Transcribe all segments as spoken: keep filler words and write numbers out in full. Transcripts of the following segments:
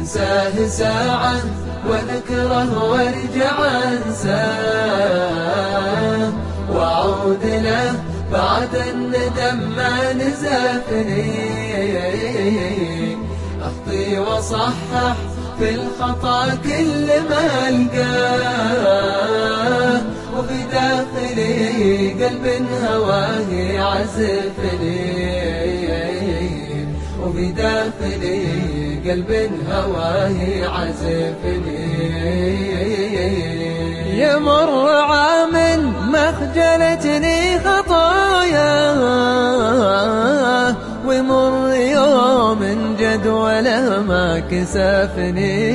أنساه ساعة وذكره وارجع أنساه، وأعود له بعد الندم ما نزافني. أخطي وصحح في الخطأ كل ما ألقاه، وفي داخلي قلب هواه يعزفني، وفي داخلي قلب هواه يعزفني. يمر عام ما خجلتني خطاياه، ويمر يوم جدوله ما كسفني.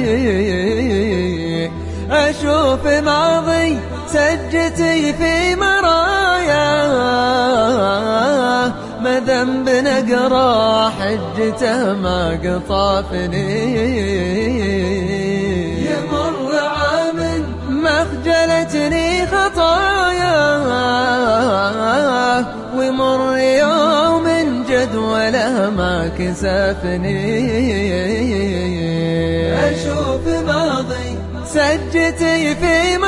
أشوف ماضي سجتي في مراياه، ما ذنب نقرا حجته ما قطافني. يمر عام ما خجلتني خطاياه، ويمر يوم جدوله ما كسفني. أشوف ماضي سجتي في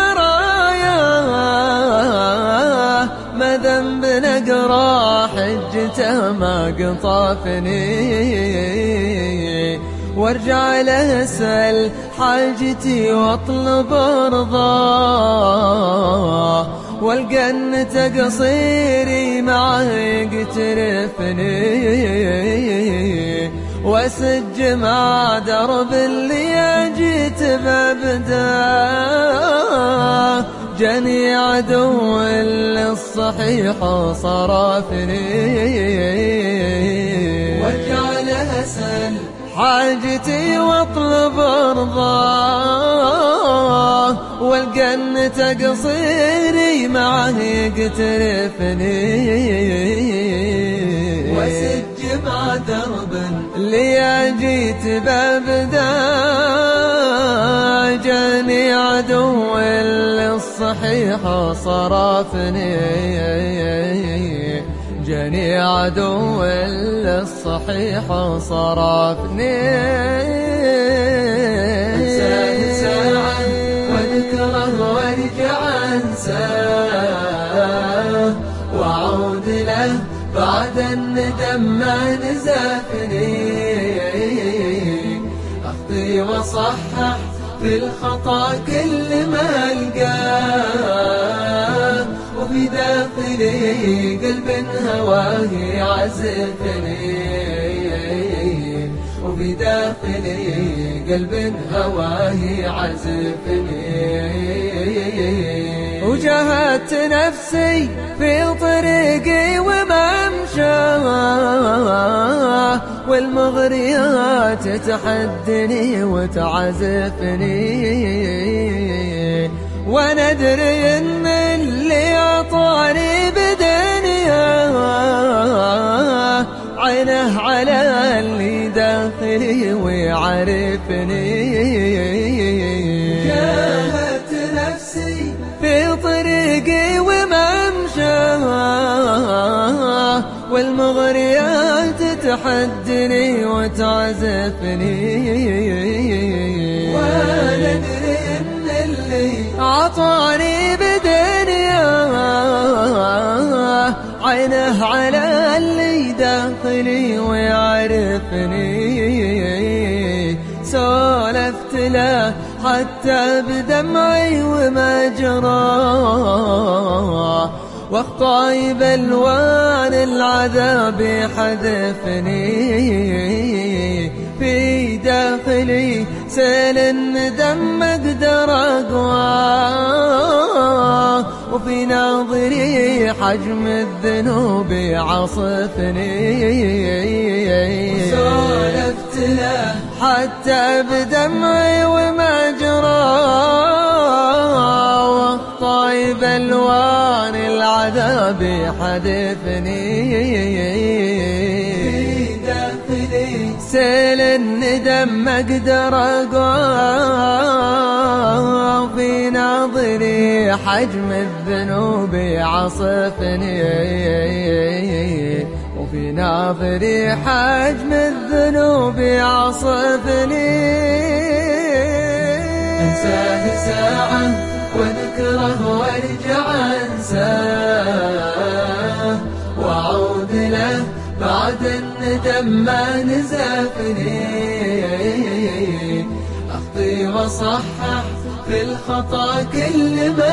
مراياه، ما ذنب نقرا حجته ما قطافني. وارجع له اسأل حاجتي واطلب رضاه، والقى ان تقصيري معه يقترفني. واسج مع درب اللي جيت بابداه، جاني عدو للصحيح صرفني. وارجع له اسأل حاجتي واطلب رضاه، والقى ان تقصيري معه يقترفني. واسج مع درب اللي جيت بابداه، جاني عدو للصحيح صرفني، جاني عدو للصحيح صرفني. أنساه ساعة واذكره وارجع أنساه، وأعود له بعد الندم ما نزافني. أخطي وصحح في الخطأ كل ما ألقاه، وفي داخلي قلب هواه يعزفني، وفي داخلي قلب هواه يعزفني. وجاهدت نفسي في طريقي وممشاه، والمغريات تحدني وتعزفني. وانا ادري ان اللي اعطاني بدنياه، عينه على اللي داخلي ويعرفني. جاهدت نفسي في طريقي وممشاه، والمغريات تحدني وتعزفني. وانا ادري ان اللي عطاني بدنياه، عينه على اللي داخلي ويعرفني. سولفت له حتى بدمعي وما جراه، واخطاي بالوان العذاب يحذفني. في داخلي سيل الندم اقدر اقواه، وفي ناظري حجم الذنوب يعصفني. سولفت له حتى بدمعي وما جراه، واخطاي بالوان العذاب يحذفني. في داخلي سيل الندم اقدر اقواه، في ناظري حجم الذنوب يعصفني، وفي ناظري حجم الذنوب يعصفني. أنساه ساعة واذكره وارجع أنساه، وأعود له بعد الندم ما نزفني. أخطي وصحح في الخطأ كل ما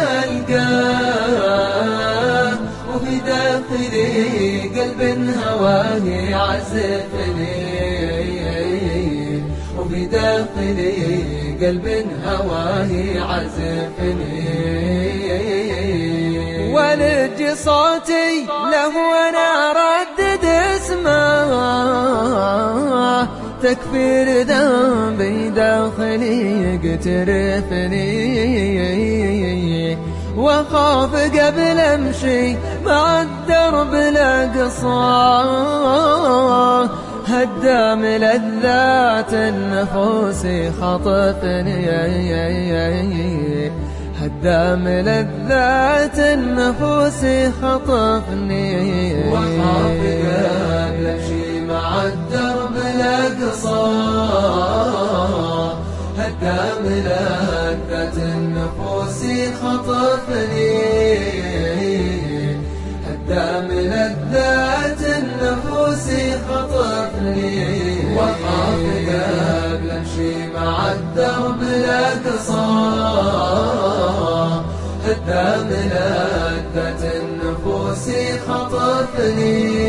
ألقاه، وفي داخلي قلب هواه يعزفني. وفي داخلي قلب هواه يعزفني. ولج صوتي له وانا اردد اسمه، تكفير ذنبي داخلي يقترفني. وخاف قبل امشي مع الدرب الاقصى، هدام لذات النفوس خطفني. هدام لذات النفوس خطفني. وخاف قبل امشي مع الدرب الاقصى، هدام لذات النفوس خطفني. هدام لذات النفوس خطفني. وخاف قبل امشي مع الدرب الاقصى، هدام لذات النفوس خطفني.